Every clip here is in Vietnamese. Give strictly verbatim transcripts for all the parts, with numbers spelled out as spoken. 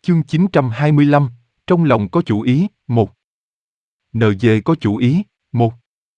Chương chín trăm hai mươi lăm, trong lòng có chủ ý, một. en giê có chủ ý, một.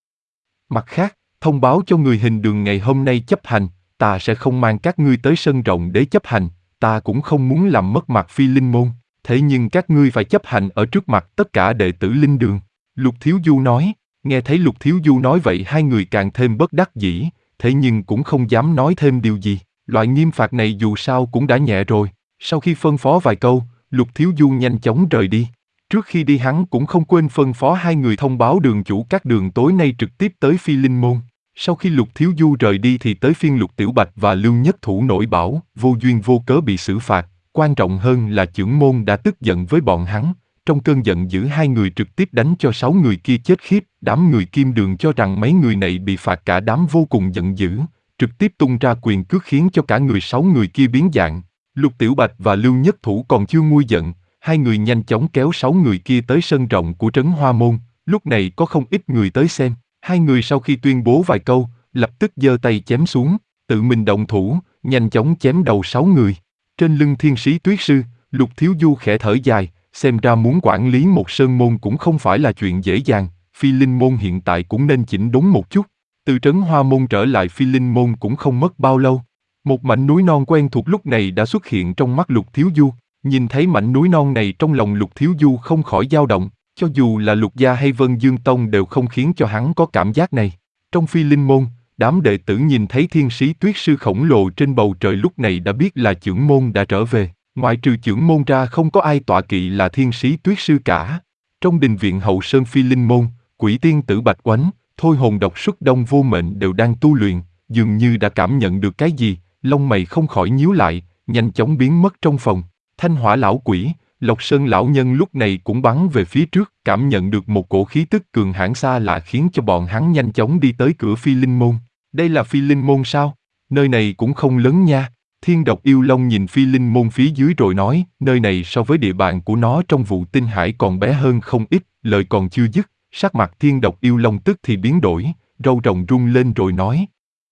Mặt khác, thông báo cho người hình đường ngày hôm nay chấp hành, ta sẽ không mang các ngươi tới sân rộng để chấp hành, ta cũng không muốn làm mất mặt Phi Linh môn, thế nhưng các ngươi phải chấp hành ở trước mặt tất cả đệ tử Linh đường. Lục Thiếu Du nói, nghe thấy Lục Thiếu Du nói vậy hai người càng thêm bất đắc dĩ, thế nhưng cũng không dám nói thêm điều gì, loại nghiêm phạt này dù sao cũng đã nhẹ rồi. Sau khi phân phó vài câu, Lục Thiếu Du nhanh chóng rời đi. Trước khi đi hắn cũng không quên phân phó hai người thông báo đường chủ các đường tối nay trực tiếp tới Phi Linh môn. Sau khi Lục Thiếu Du rời đi thì tới phiên Lục Tiểu Bạch và Lưu Nhất Thủ nổi bảo, vô duyên vô cớ bị xử phạt. Quan trọng hơn là chưởng môn đã tức giận với bọn hắn. Trong cơn giận dữ hai người trực tiếp đánh cho sáu người kia chết khiếp. Đám người Kim Đường cho rằng mấy người này bị phạt cả đám vô cùng giận dữ, trực tiếp tung ra quyền cước khiến cho cả người sáu người kia biến dạng. Lục Tiểu Bạch và Lưu Nhất Thủ còn chưa nguôi giận, hai người nhanh chóng kéo sáu người kia tới sân rộng của trấn Hoa Môn. Lúc này có không ít người tới xem. Hai người sau khi tuyên bố vài câu, lập tức giơ tay chém xuống, tự mình động thủ, nhanh chóng chém đầu sáu người. Trên lưng Thiên Sĩ Tuyết Sư, Lục Thiếu Du khẽ thở dài, xem ra muốn quản lý một sơn môn cũng không phải là chuyện dễ dàng. Phi Linh môn hiện tại cũng nên chỉnh đốn một chút. Từ trấn Hoa Môn trở lại Phi Linh môn cũng không mất bao lâu. Một mảnh núi non quen thuộc lúc này đã xuất hiện trong mắt Lục Thiếu Du. Nhìn thấy mảnh núi non này trong lòng Lục Thiếu Du không khỏi dao động, cho dù là Lục Gia hay Vân Dương Tông đều không khiến cho hắn có cảm giác này. Trong Phi Linh môn, đám đệ tử nhìn thấy Thiên Sĩ Tuyết Sư khổng lồ trên bầu trời lúc này đã biết là chưởng môn đã trở về. Ngoại trừ chưởng môn ra không có ai tọa kỵ là Thiên Sĩ Tuyết Sư cả. Trong đình viện hậu sơn Phi Linh môn, Quỷ Tiên Tử Bạch Oánh, Thôi Hồn Độc Xuất Đông Vô Mệnh đều đang tu luyện, dường như đã cảm nhận được cái gì, lông mày không khỏi nhíu lại, nhanh chóng biến mất trong phòng. Thanh Hỏa lão quỷ, Lộc Sơn lão nhân lúc này cũng bắn về phía trước, cảm nhận được một cổ khí tức cường hãn xa lạ khiến cho bọn hắn nhanh chóng đi tới cửa Phi Linh môn. Đây là Phi Linh môn sao? Nơi này cũng không lớn nha. Thiên Độc Yêu Long nhìn Phi Linh môn phía dưới rồi nói, nơi này so với địa bàn của nó trong vụ tinh hải còn bé hơn không ít. Lời còn chưa dứt, sắc mặt Thiên Độc Yêu Long tức thì biến đổi, râu rồng rung lên rồi nói.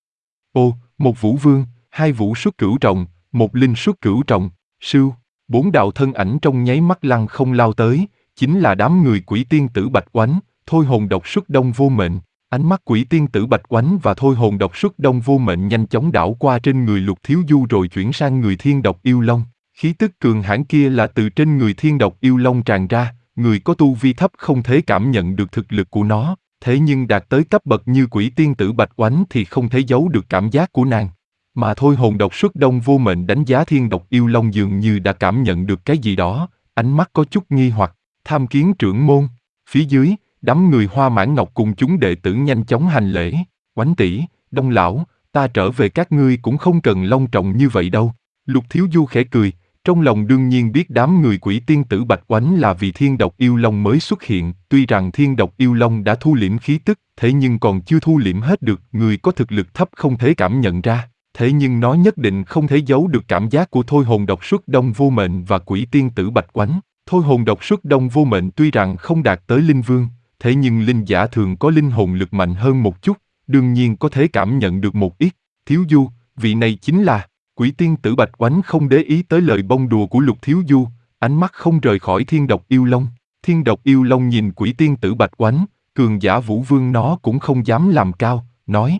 Ô, một vũ vương, hai vũ xuất cửu trọng, một linh xuất cửu trọng, sưu. Bốn đạo thân ảnh trong nháy mắt lăng không lao tới, chính là đám người Quỷ Tiên Tử Bạch Oánh, Thôi Hồn Độc Xuất Đông Vô Mệnh. Ánh mắt Quỷ Tiên Tử Bạch Oánh và Thôi Hồn Độc Xuất Đông Vô Mệnh nhanh chóng đảo qua trên người Lục Thiếu Du rồi chuyển sang người Thiên Độc Yêu Long. Khí tức cường hãn kia là từ trên người Thiên Độc Yêu Long tràn ra, người có tu vi thấp không thể cảm nhận được thực lực của nó, thế nhưng đạt tới cấp bậc như Quỷ Tiên Tử Bạch Oánh thì không thể giấu được cảm giác của nàng. Mà Thôi Hồn Độc Xuất Đông Vô Mệnh đánh giá Thiên Độc Yêu Long dường như đã cảm nhận được cái gì đó, ánh mắt có chút nghi hoặc. Tham kiến trưởng môn. Phía dưới, đám người Hoa Mãn Ngọc cùng chúng đệ tử nhanh chóng hành lễ. Oánh tỷ, Đông lão, ta trở về các ngươi cũng không cần long trọng như vậy đâu. Lục Thiếu Du khẽ cười, trong lòng đương nhiên biết đám người Quỷ Tiên Tử Bạch Oánh là vì Thiên Độc Yêu Long mới xuất hiện. Tuy rằng Thiên Độc Yêu Long đã thu liễm khí tức, thế nhưng còn chưa thu liễm hết được. Người có thực lực thấp không thể cảm nhận ra. Thế nhưng nó nhất định không thể giấu được cảm giác của Thôi Hồn Độc Xuất Đông Vô Mệnh và Quỷ Tiên Tử Bạch Oánh. Thôi Hồn Độc Xuất Đông Vô Mệnh tuy rằng không đạt tới linh vương, thế nhưng linh giả thường có linh hồn lực mạnh hơn một chút, đương nhiên có thể cảm nhận được một ít. Thiếu Du, vị này chính là... Quỷ Tiên Tử Bạch Oánh không để ý tới lời bông đùa của Lục Thiếu Du, ánh mắt không rời khỏi Thiên Độc Yêu Long. Thiên Độc Yêu Long nhìn Quỷ Tiên Tử Bạch Oánh, cường giả vũ vương nó cũng không dám làm cao, nói.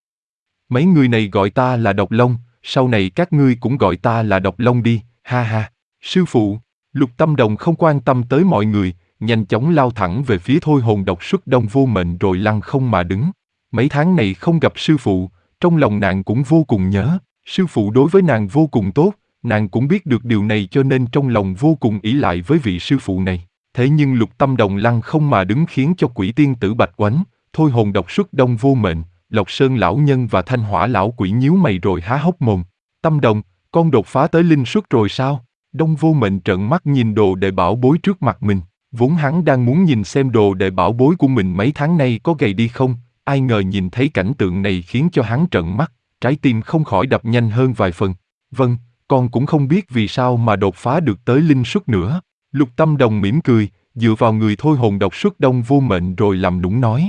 Mấy người này gọi ta là Độc Long, sau này các ngươi cũng gọi ta là Độc Long đi, ha ha. Sư phụ, Lục Tâm Đồng không quan tâm tới mọi người, nhanh chóng lao thẳng về phía Thôi Hồn Độc Xuất Đông Vô Mệnh rồi lăng không mà đứng. Mấy tháng này không gặp sư phụ, trong lòng nàng cũng vô cùng nhớ. Sư phụ đối với nàng vô cùng tốt, nàng cũng biết được điều này cho nên trong lòng vô cùng ỷ lại với vị sư phụ này. Thế nhưng Lục Tâm Đồng lăng không mà đứng khiến cho Quỷ Tiên Tử Bạch Oánh, Thôi Hồn Độc Xuất Đông Vô Mệnh, Lộc Sơn lão nhân và Thanh Hỏa lão quỷ nhíu mày rồi há hốc mồm. Tâm Đồng, con đột phá tới linh xuất rồi sao? Đông Vô Mệnh trợn mắt nhìn đồ đệ bảo bối trước mặt mình. Vốn hắn đang muốn nhìn xem đồ đệ bảo bối của mình mấy tháng nay có gầy đi không, ai ngờ nhìn thấy cảnh tượng này khiến cho hắn trợn mắt, trái tim không khỏi đập nhanh hơn vài phần. Vâng, con cũng không biết vì sao mà đột phá được tới linh xuất nữa. Lục Tâm Đồng mỉm cười, dựa vào người Thôi Hồn Độc Xuất Đông Vô Mệnh rồi làm nũng nói.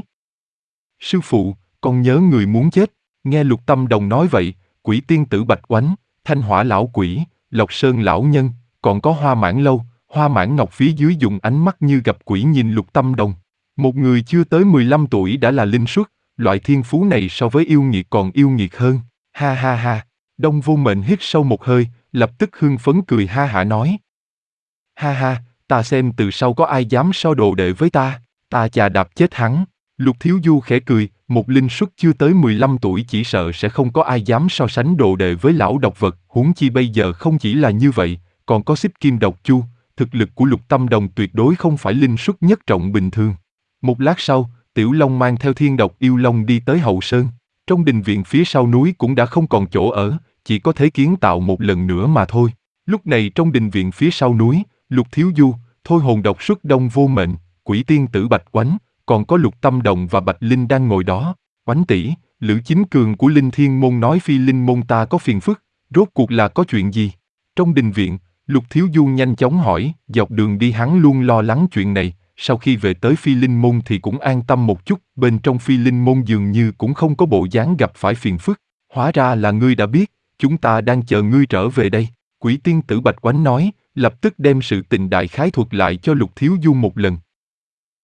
Sư phụ, con nhớ người muốn chết. Nghe Lục Tâm Đồng nói vậy, Quỷ Tiên Tử Bạch Oánh, Thanh Hỏa lão quỷ, Lộc Sơn lão nhân, còn có Hoa Mãn Lâu. Hoa Mãn Ngọc phía dưới dùng ánh mắt như gặp quỷ nhìn Lục Tâm Đồng. Một người chưa tới mười lăm tuổi đã là linh xuất, loại thiên phú này so với yêu nghiệt còn yêu nghiệt hơn. Ha ha ha. Đông Vô Mệnh hít sâu một hơi, lập tức hưng phấn cười ha hả nói. Ha ha, ta xem từ sau có ai dám so đồ đệ với ta, ta chà đạp chết hắn. Lục Thiếu Du khẽ cười, một linh xuất chưa tới mười lăm tuổi chỉ sợ sẽ không có ai dám so sánh đồ đệ với lão độc vật, huống chi bây giờ không chỉ là như vậy, còn có Xích Kim Độc Chu, thực lực của Lục Tâm Đồng tuyệt đối không phải linh xuất nhất trọng bình thường. Một lát sau, Tiểu Long mang theo Thiên Độc Yêu Long đi tới Hậu Sơn. Trong đình viện phía sau núi cũng đã không còn chỗ ở, chỉ có thể kiến tạo một lần nữa mà thôi. Lúc này trong đình viện phía sau núi, Lục Thiếu Du, Thôi Hồn Độc Xuất Đông Vô Mệnh, Quỷ Tiên Tử Bạch Oánh, còn có Lục Tâm Đồng và Bạch Linh đang ngồi đó. Oánh tỷ, Lữ Chính Cường của Linh Thiên Môn nói Phi Linh Môn ta có phiền phức, rốt cuộc là có chuyện gì? Trong đình viện, Lục Thiếu Du nhanh chóng hỏi, dọc đường đi hắn luôn lo lắng chuyện này, sau khi về tới Phi Linh Môn thì cũng an tâm một chút, bên trong Phi Linh Môn dường như cũng không có bộ dáng gặp phải phiền phức. Hóa ra là ngươi đã biết, chúng ta đang chờ ngươi trở về đây. Quỷ Tiên Tử Bạch Oánh nói, lập tức đem sự tình đại khái thuật lại cho Lục Thiếu Du một lần.